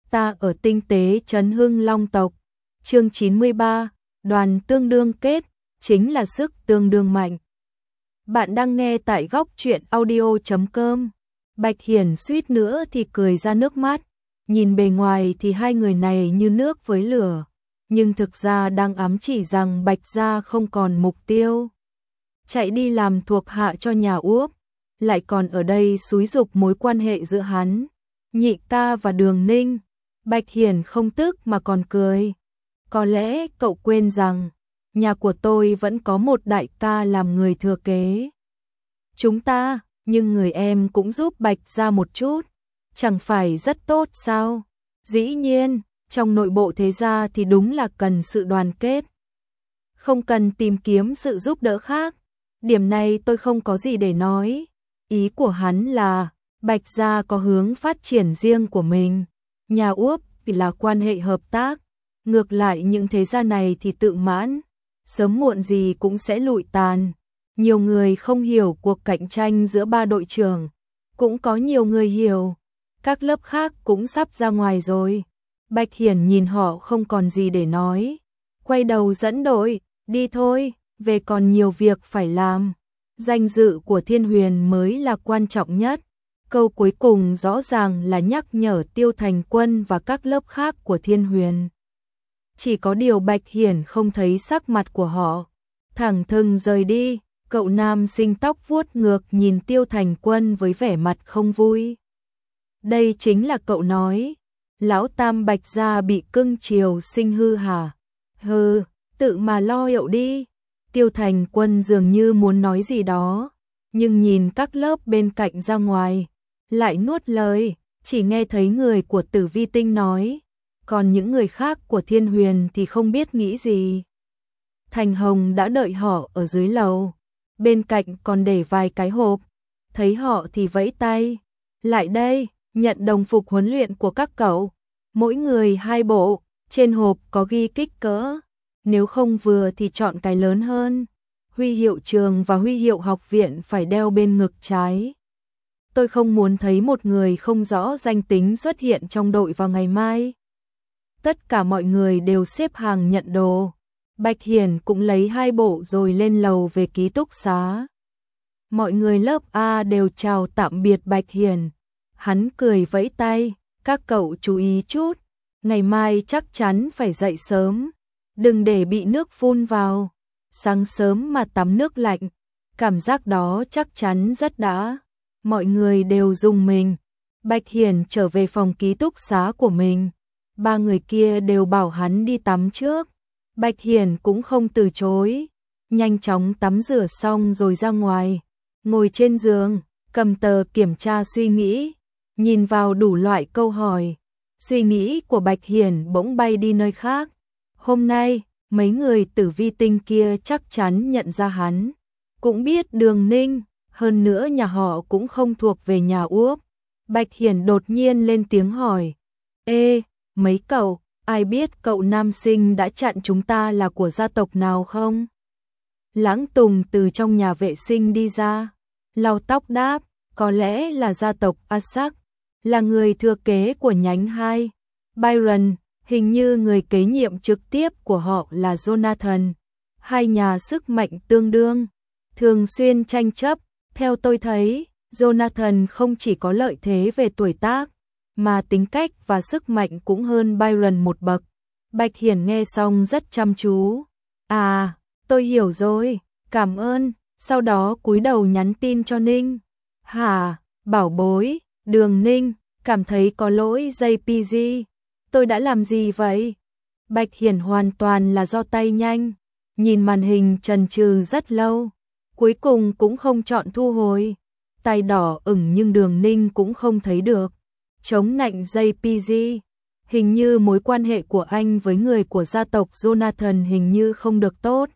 Ta ở tinh tế trấn Hưng Long tộc. Chương 93, đoàn tương đương kết, chính là sức tương đương mạnh. Bạn đang nghe tại góc truyện audio.com. Bạch Hiển suýt nữa thì cười ra nước mắt. Nhìn bề ngoài thì hai người này như nước với lửa, nhưng thực ra đang ám chỉ rằng Bạch gia không còn mục tiêu. Chạy đi làm thuộc hạ cho nhà Úc, lại còn ở đây xúi giục mối quan hệ giữa hắn, Nhị ca và Đường Ninh. Bạch Hiển không tức mà còn cười. Có lẽ cậu quên rằng, nhà của tôi vẫn có một đại ca làm người thừa kế chúng ta, nhưng người em cũng giúp Bạch gia một chút, chẳng phải rất tốt sao? Dĩ nhiên, trong nội bộ thế gia thì đúng là cần sự đoàn kết, không cần tìm kiếm sự giúp đỡ khác. Điểm này tôi không có gì để nói. Ý của hắn là, Bạch gia có hướng phát triển riêng của mình, nhà Úc thì là quan hệ hợp tác. Ngược lại những thế gia này thì tự mãn, sớm muộn gì cũng sẽ lụi tàn. Nhiều người không hiểu cuộc cạnh tranh giữa ba đội trưởng, cũng có nhiều người hiểu. Các lớp khác cũng sắp ra ngoài rồi. Bạch Hiển nhìn họ không còn gì để nói, quay đầu dẫn đội, đi thôi, về còn nhiều việc phải làm. Danh dự của Thiên Huyền mới là quan trọng nhất. Câu cuối cùng rõ ràng là nhắc nhở Tiêu Thành Quân và các lớp khác của Thiên Huyền. Chỉ có điều Bạch Hiển không thấy sắc mặt của họ, thẳng thừng rời đi. Cậu nam sinh tóc vuốt ngược nhìn Tiêu Thành Quân với vẻ mặt không vui. Đây chính là cậu nói, lão tam Bạch gia bị cưng chiều sinh hư hả? Hừ, tự mà lo hiệu đi. Tiêu Thành Quân dường như muốn nói gì đó, nhưng nhìn các lớp bên cạnh ra ngoài, lại nuốt lời, chỉ nghe thấy người của Tử Vi Tinh nói, còn những người khác của Thiên Huyền thì không biết nghĩ gì. Thành Hồng đã đợi họ ở dưới lầu, bên cạnh còn để vài cái hộp, thấy họ thì vẫy tay, lại đây, nhận đồng phục huấn luyện của các cậu, mỗi người 2 bộ, trên hộp có ghi kích cỡ, nếu không vừa thì chọn cái lớn hơn. Huy hiệu trường và huy hiệu học viện phải đeo bên ngực trái. Tôi không muốn thấy một người không rõ danh tính xuất hiện trong đội vào ngày mai. Tất cả mọi người đều xếp hàng nhận đồ. Bạch Hiển cũng lấy 2 bộ rồi lên lầu về ký túc xá. Mọi người lớp A đều chào tạm biệt Bạch Hiển. Hắn cười vẫy tay, các cậu chú ý chút, ngày mai chắc chắn phải dậy sớm, đừng để bị nước phun vào. Sáng sớm mà tắm nước lạnh, cảm giác đó chắc chắn rất đã. Mọi người đều rùng mình. Bạch Hiển trở về phòng ký túc xá của mình. 3 người kia đều bảo hắn đi tắm trước. Bạch Hiển cũng không từ chối. Nhanh chóng tắm rửa xong rồi ra ngoài. Ngồi trên giường, cầm tờ kiểm tra suy nghĩ. Nhìn vào đủ loại câu hỏi. Suy nghĩ của Bạch Hiển bỗng bay đi nơi khác. Hôm nay, mấy người Tử Vi Tinh kia chắc chắn nhận ra hắn. Cũng biết Đường Ninh, hơn nữa nhà họ cũng không thuộc về nhà Úc. Bạch Hiển đột nhiên lên tiếng hỏi. Ê, mấy cậu, ai biết cậu nam sinh đã chặn chúng ta là của gia tộc nào không? Lãng Tùng từ trong nhà vệ sinh đi ra, lau tóc đáp, có lẽ là gia tộc Asak, là người thừa kế của nhánh 2. Byron, hình như người kế nhiệm trực tiếp của họ là Jonathan. Hai nhà sức mạnh tương đương, thường xuyên tranh chấp. Theo tôi thấy, Jonathan không chỉ có lợi thế về tuổi tác, mà tính cách và sức mạnh cũng hơn Byron một bậc. Bạch Hiển nghe xong rất chăm chú. À, tôi hiểu rồi, cảm ơn. Sau đó cúi đầu nhắn tin cho Ninh. Hả, bảo bối, Đường Ninh, cảm thấy có lỗi JPG. Tôi đã làm gì vậy? Bạch Hiển hoàn toàn là do tay nhanh. Nhìn màn hình chần chừ rất lâu, cuối cùng cũng không chọn thu hồi. Tay đỏ ửng nhưng Đường Ninh cũng không thấy được. Chống nạnh JPG. Hình như mối quan hệ của anh với người của gia tộc Jonathan hình như không được tốt.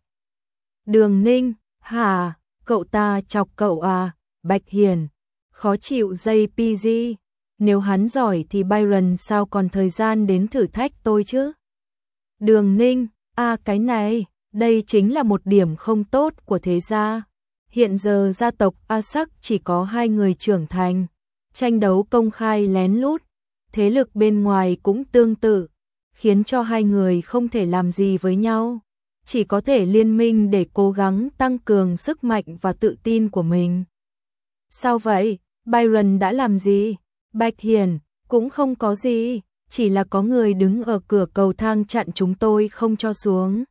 Đường Ninh, hả, cậu ta chọc cậu à? Bạch Hiển, khó chịu JPG. Nếu hắn giỏi thì Byron sao còn thời gian đến thử thách tôi chứ? Đường Ninh, cái này, đây chính là một điểm không tốt của thế gia. Hiện giờ gia tộc Asak chỉ có 2 người trưởng thành, tranh đấu công khai lén lút, thế lực bên ngoài cũng tương tự, khiến cho hai người không thể làm gì với nhau, chỉ có thể liên minh để cố gắng tăng cường sức mạnh và tự tin của mình. Sao vậy? Byron đã làm gì? Bạch Hiền, cũng không có gì, chỉ là có người đứng ở cửa cầu thang chặn chúng tôi không cho xuống.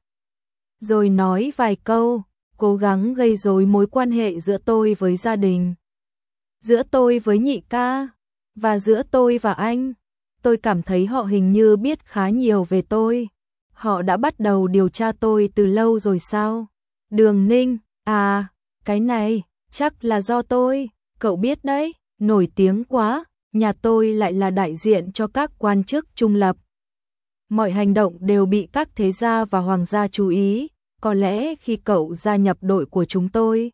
Rồi nói vài câu, cố gắng gây rối mối quan hệ giữa tôi với gia đình, giữa tôi với nhị ca, và giữa tôi và anh. Tôi cảm thấy họ hình như biết khá nhiều về tôi. Họ đã bắt đầu điều tra tôi từ lâu rồi sao? Đường Ninh, à, cái này, chắc là do tôi, cậu biết đấy, nổi tiếng quá, nhà tôi lại là đại diện cho các quan chức trung lập. Mọi hành động đều bị các thế gia và hoàng gia chú ý, có lẽ khi cậu gia nhập đội của chúng tôi,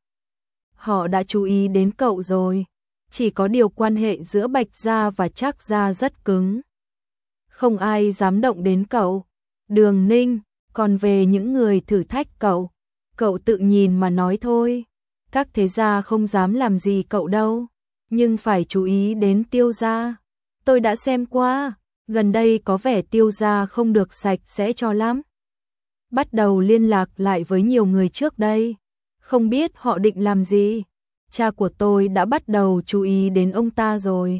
họ đã chú ý đến cậu rồi. Chỉ có điều quan hệ giữa Bạch gia và Trác gia rất cứng. Không ai dám động đến cậu. Đường Ninh, còn về những người thử thách cậu, cậu tự nhìn mà nói thôi. Các thế gia không dám làm gì cậu đâu, nhưng phải chú ý đến Tiêu gia. Tôi đã xem qua, gần đây có vẻ Tiêu gia không được sạch sẽ cho lắm. Bắt đầu liên lạc lại với nhiều người trước đây, không biết họ định làm gì. Cha của tôi đã bắt đầu chú ý đến ông ta rồi.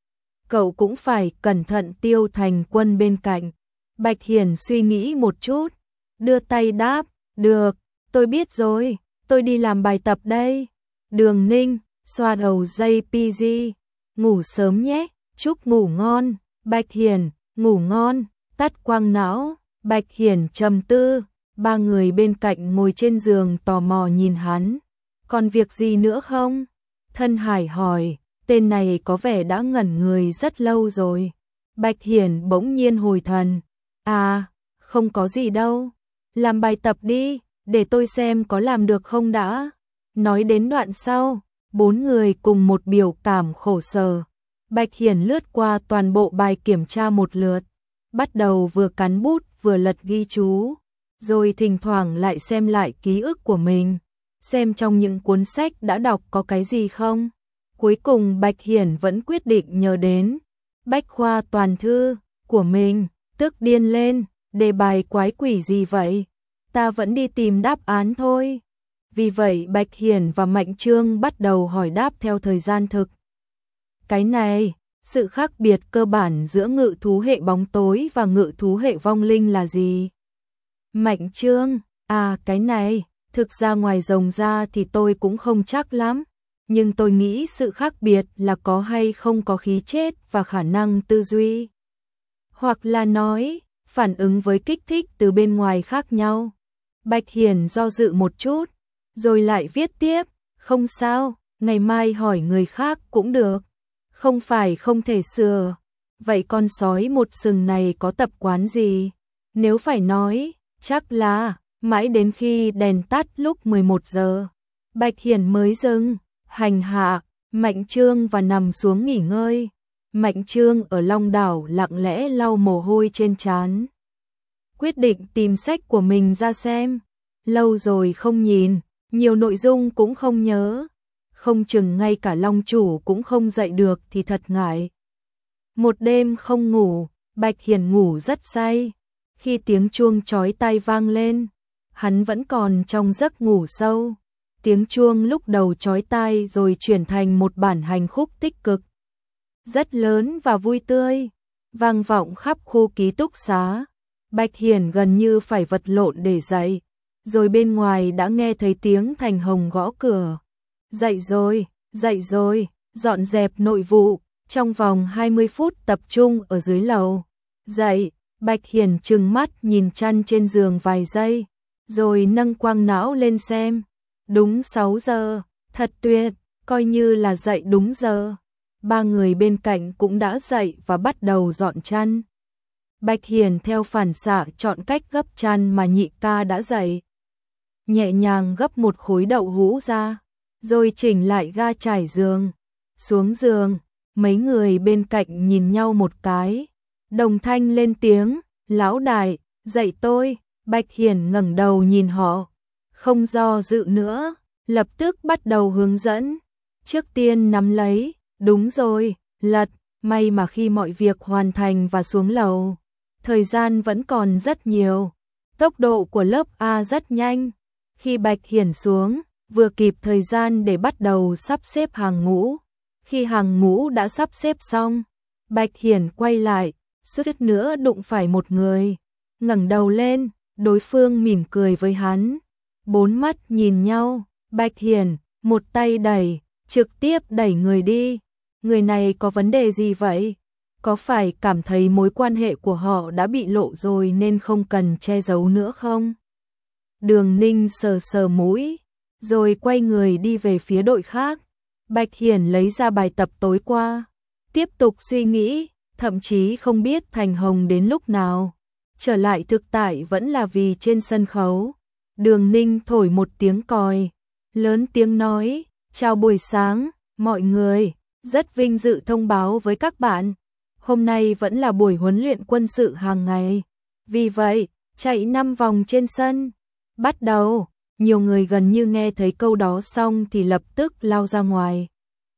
Cậu cũng phải cẩn thận Tiêu Thành Quân bên cạnh. Bạch Hiền suy nghĩ một chút, đưa tay đáp, được, tôi biết rồi, tôi đi làm bài tập đây. Đường Ninh, xoa đầu JPG, ngủ sớm nhé, chúc ngủ ngon. Bạch Hiền, ngủ ngon, tắt quang não. Bạch Hiền trầm tư, ba người bên cạnh ngồi trên giường tò mò nhìn hắn. Còn việc gì nữa không? Thân Hải hỏi, tên này có vẻ đã ngẩn người rất lâu rồi. Bạch Hiền bỗng nhiên hồi thần. À, không có gì đâu. Làm bài tập đi, để tôi xem có làm được không đã. Nói đến đoạn sau, bốn người cùng một biểu cảm khổ sở. Bạch Hiền lướt qua toàn bộ bài kiểm tra một lượt, bắt đầu vừa cắn bút vừa lật ghi chú, rồi thỉnh thoảng lại xem lại ký ức của mình, xem trong những cuốn sách đã đọc có cái gì không. Cuối cùng Bạch Hiển vẫn quyết định nhờ đến bách khoa toàn thư của mình, tức điên lên, đề bài quái quỷ gì vậy? Ta vẫn đi tìm đáp án thôi. Vì vậy Bạch Hiển và Mạnh Trương bắt đầu hỏi đáp theo thời gian thực. Cái này, sự khác biệt cơ bản giữa ngự thú hệ bóng tối và ngự thú hệ vong linh là gì? Mạnh Trương, à cái này, thực ra ngoài rồng ra thì tôi cũng không chắc lắm, nhưng tôi nghĩ sự khác biệt là có hay không có khí chết và khả năng tư duy. Hoặc là nói, phản ứng với kích thích từ bên ngoài khác nhau. Bạch Hiền do dự một chút, rồi lại viết tiếp, không sao, ngày mai hỏi người khác cũng được. Không phải không thể sửa. Vậy con sói một sừng này có tập quán gì? Nếu phải nói, chắc là mãi đến khi đèn tắt lúc 11 giờ, Bạch Hiền mới dừng, hành hạ Mạnh Trương và nằm xuống nghỉ ngơi. Mạnh Trương ở Long Đảo lặng lẽ lau mồ hôi trên trán, quyết định tìm sách của mình ra xem. Lâu rồi không nhìn, nhiều nội dung cũng không nhớ, không chừng ngay cả Long chủ cũng không dậy được thì thật ngại. Một đêm không ngủ, Bạch Hiền ngủ rất say. Khi tiếng chuông chói tai vang lên, hắn vẫn còn trong giấc ngủ sâu. Tiếng chuông lúc đầu chói tai rồi chuyển thành một bản hành khúc tích cực, rất lớn và vui tươi, vang vọng khắp khu ký túc xá. Bạch Hiền gần như phải vật lộn để dậy, rồi bên ngoài đã nghe thấy tiếng Thành Hồng gõ cửa. Dậy rồi, dọn dẹp nội vụ, trong vòng 20 phút tập trung ở dưới lầu. Dậy, Bạch Hiền trừng mắt nhìn chăn trên giường vài giây, rồi nâng quang não lên xem. Đúng 6 giờ, thật tuyệt, coi như là dậy đúng giờ. Ba người bên cạnh cũng đã dậy và bắt đầu dọn chăn. Bạch Hiền theo phản xạ chọn cách gấp chăn mà nhị ca đã dậy. Nhẹ nhàng gấp một khối đậu hũ ra, rồi chỉnh lại ga trải giường. Xuống giường, mấy người bên cạnh nhìn nhau một cái, đồng thanh lên tiếng, lão đại, dậy tôi. Bạch Hiền ngẩng đầu nhìn họ, không do dự nữa, lập tức bắt đầu hướng dẫn. Trước tiên nắm lấy, đúng rồi, lật, may mà khi mọi việc hoàn thành và xuống lầu, thời gian vẫn còn rất nhiều. Tốc độ của lớp A rất nhanh. Khi Bạch Hiển xuống, vừa kịp thời gian để bắt đầu sắp xếp hàng ngũ. Khi hàng ngũ đã sắp xếp xong, Bạch Hiển quay lại, suýt nữa đụng phải một người. Ngẩng đầu lên, đối phương mỉm cười với hắn. Bốn mắt nhìn nhau, Bạch Hiển, một tay đẩy, trực tiếp đẩy người đi. Người này có vấn đề gì vậy? Có phải cảm thấy mối quan hệ của họ đã bị lộ rồi nên không cần che giấu nữa không? Đường Ninh sờ sờ mũi, rồi quay người đi về phía đội khác. Bạch Hiển lấy ra bài tập tối qua, tiếp tục suy nghĩ, thậm chí không biết Thành Hồng đến lúc nào trở lại thực tại vẫn là vì trên sân khấu. Đường Ninh thổi một tiếng còi, lớn tiếng nói, chào buổi sáng, mọi người, rất vinh dự thông báo với các bạn. Hôm nay vẫn là buổi huấn luyện quân sự hàng ngày. Vì vậy, chạy 5 vòng trên sân. Bắt đầu, nhiều người gần như nghe thấy câu đó xong thì lập tức lao ra ngoài.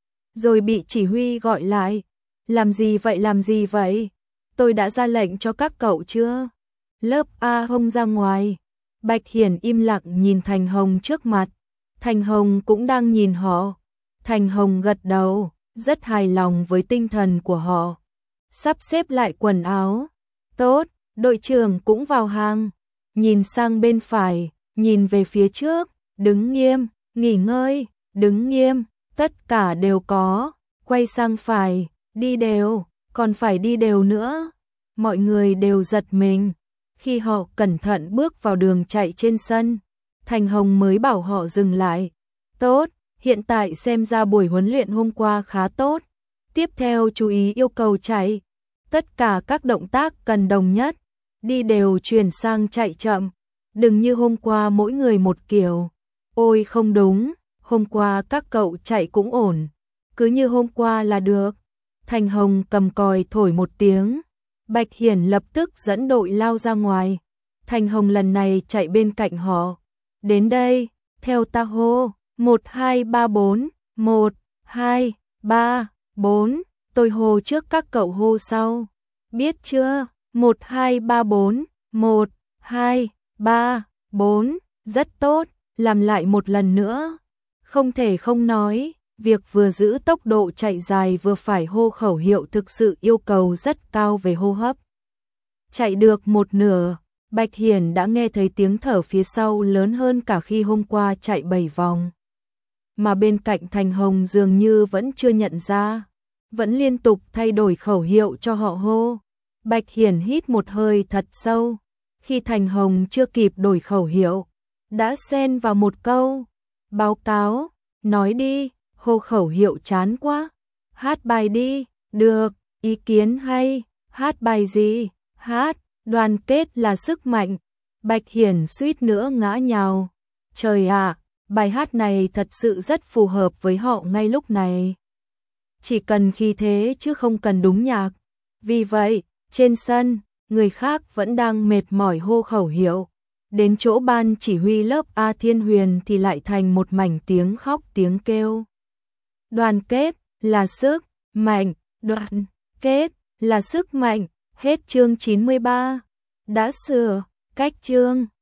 Rồi bị chỉ huy gọi lại. Làm gì vậy, làm gì vậy? Tôi đã ra lệnh cho các cậu chưa? Lớp A không ra ngoài. Bạch Hiển im lặng nhìn Thành Hồng trước mặt. Thành Hồng cũng đang nhìn họ. Thành Hồng gật đầu, rất hài lòng với tinh thần của họ. Sắp xếp lại quần áo. Tốt, đội trưởng cũng vào hàng. Nhìn sang bên phải, nhìn về phía trước, đứng nghiêm, nghỉ ngơi, đứng nghiêm, tất cả đều có. Quay sang phải, đi đều, còn phải đi đều nữa. Mọi người đều giật mình. Khi họ cẩn thận bước vào đường chạy trên sân, Thành Hồng mới bảo họ dừng lại. Tốt, hiện tại xem ra buổi huấn luyện hôm qua khá tốt. Tiếp theo chú ý yêu cầu chạy. Tất cả các động tác cần đồng nhất. Đi đều chuyển sang chạy chậm. Đừng như hôm qua mỗi người một kiểu. Ôi không đúng, hôm qua các cậu chạy cũng ổn. Cứ như hôm qua là được. Thành Hồng cầm còi thổi một tiếng. Bạch Hiển lập tức dẫn đội lao ra ngoài. Thành Hồng lần này chạy bên cạnh họ. Đến đây, theo ta hô, 1, 2, 3, 4, 1, 2, 3, 4, tôi hô trước các cậu hô sau. Biết chưa? 1, 2, 3, 4, 1, 2, 3, 4, rất tốt, làm lại một lần nữa. Không thể không nói, việc vừa giữ tốc độ chạy dài vừa phải hô khẩu hiệu thực sự yêu cầu rất cao về hô hấp. Chạy được một nửa, Bạch Hiển đã nghe thấy tiếng thở phía sau lớn hơn cả khi hôm qua chạy 7 vòng. Mà bên cạnh Thành Hồng dường như vẫn chưa nhận ra, vẫn liên tục thay đổi khẩu hiệu cho họ hô. Bạch Hiển hít một hơi thật sâu, khi Thành Hồng chưa kịp đổi khẩu hiệu, đã xen vào một câu. Báo cáo, nói đi, hô khẩu hiệu chán quá. Hát bài đi, được, ý kiến hay, hát bài gì, hát, đoàn kết là sức mạnh. Bạch Hiển suýt nữa ngã nhào. Trời ạ, bài hát này thật sự rất phù hợp với họ ngay lúc này. Chỉ cần khí thế chứ không cần đúng nhạc. Vì vậy, trên sân, người khác vẫn đang mệt mỏi hô khẩu hiệu. Đến chỗ ban chỉ huy lớp A Thiên Huyền thì lại thành một mảnh tiếng khóc tiếng kêu. Đoàn kết là sức mạnh, đoàn kết là sức mạnh. Hết chương 93. Đã sửa, cách chương